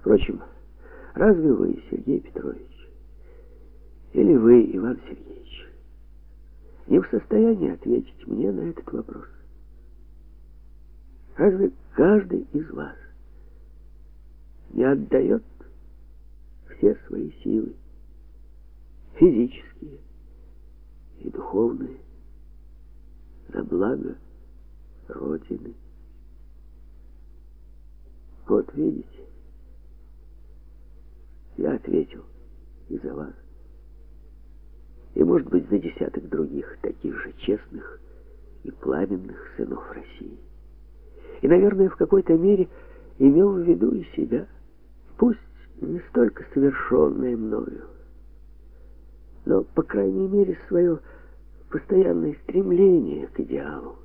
Впрочем, разве вы, Сергей Петрович, или вы, Иван Сергеевич, не в состоянии ответить мне на этот вопрос? Разве каждый из вас не отдает все свои силы, физические и духовные, на благо Родины? Вот видите, я ответил и за вас, и, может быть, за десяток других таких же честных и пламенных сынов России. И, наверное, в какой-то мере имел в виду и себя, пусть не столько совершенное мною, но, по крайней мере, свое постоянное стремление к идеалу.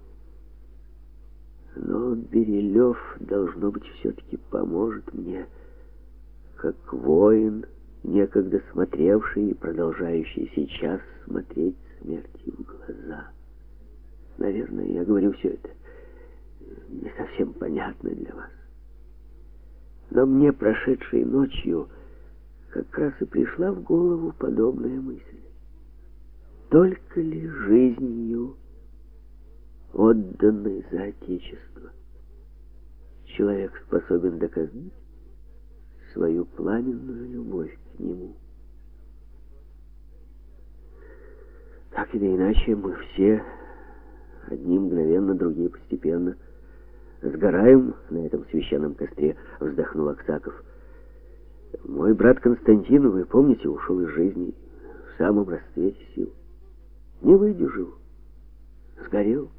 Но Берилев, должно быть, все-таки поможет мне, как воин, некогда смотревший и продолжающий сейчас смотреть смерти в глаза. Наверное, я говорю все это не совсем понятно для вас. Но мне, прошедшей ночью, как раз и пришла в голову подобная мысль. Только ли жизнью, отданной за Отечество, человек способен доказать свою пламенную любовь к нему? Так или иначе, мы все, одни мгновенно, другие постепенно, сгораем на этом священном костре, вздохнул Аксаков. Мой брат Константин, вы помните, ушел из жизни в самом расцвете сил. Не выдержал, сгорел.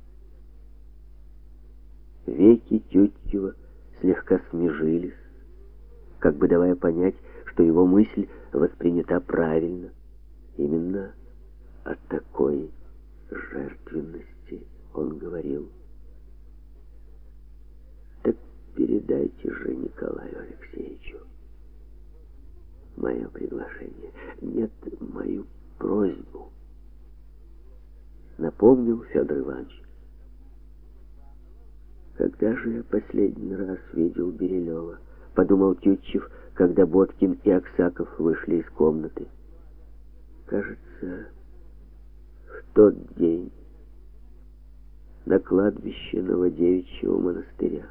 Веки Тютчева слегка смежились, как бы давая понять, что его мысль воспринята правильно. Именно о такой жертвенности он говорил. Так передайте же Николаю Алексеевичу мое приглашение. Нет, мою просьбу. Напомнил Федор Иванович. Когда же я последний раз видел Берилева? Подумал Тютчев, когда Боткин и Аксаков вышли из комнаты. Кажется, в тот день на кладбище Новодевичьего монастыря,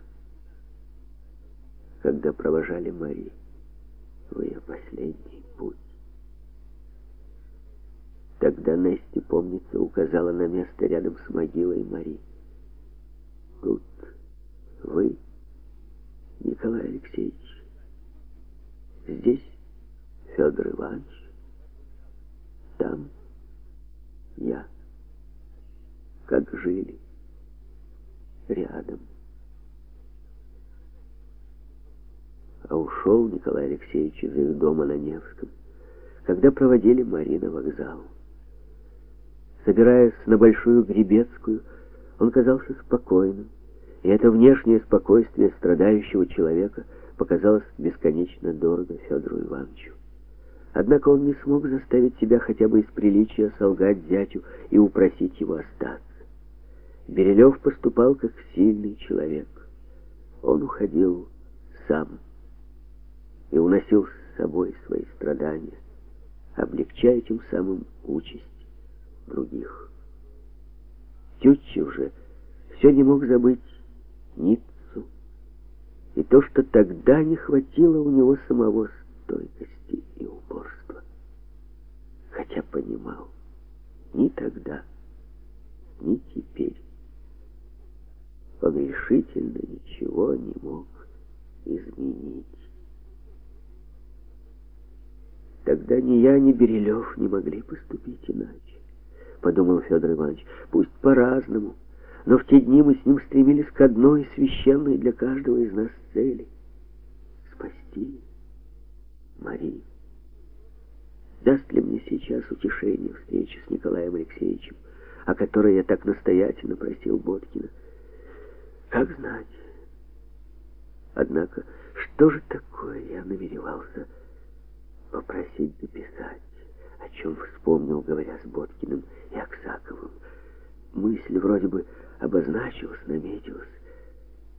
когда провожали Мари в ее последний путь. Тогда Нести, помнится, указала на место рядом с могилой Мари. Тут вы, Николай Алексеевич, здесь Федор Иванович, там я. Как жили рядом. А ушел Николай Алексеевич из их дома на Невском, когда проводили Мари на вокзал. Собираясь на Большую Гребецкую, он казался спокойным, и это внешнее спокойствие страдающего человека показалось бесконечно дорого Федору Ивановичу. Однако он не смог заставить себя хотя бы из приличия солгать зятю и упросить его остаться. Берилев поступал как сильный человек. Он уходил сам и уносил с собой свои страдания, облегчая тем самым участь других. Тютчев же все не мог забыть Ниццу и то, что тогда не хватило у него самого стойкости и упорства. Хотя понимал, ни тогда, ни теперь он решительно ничего не мог изменить. Тогда ни я, ни Берилев не могли поступить иначе, подумал Федор Иванович. Пусть по-разному, но в те дни мы с ним стремились к одной священной для каждого из нас цели — спасти Мари. Даст ли мне сейчас утешение встречи с Николаем Алексеевичем, о которой я так настоятельно просил Боткина? Как знать. Однако, что же такое я намеревался попросить записать, о чем вспомнил, говоря с Боткиным и Аксаковым? Мысль вроде бы обозначилась, наметилась,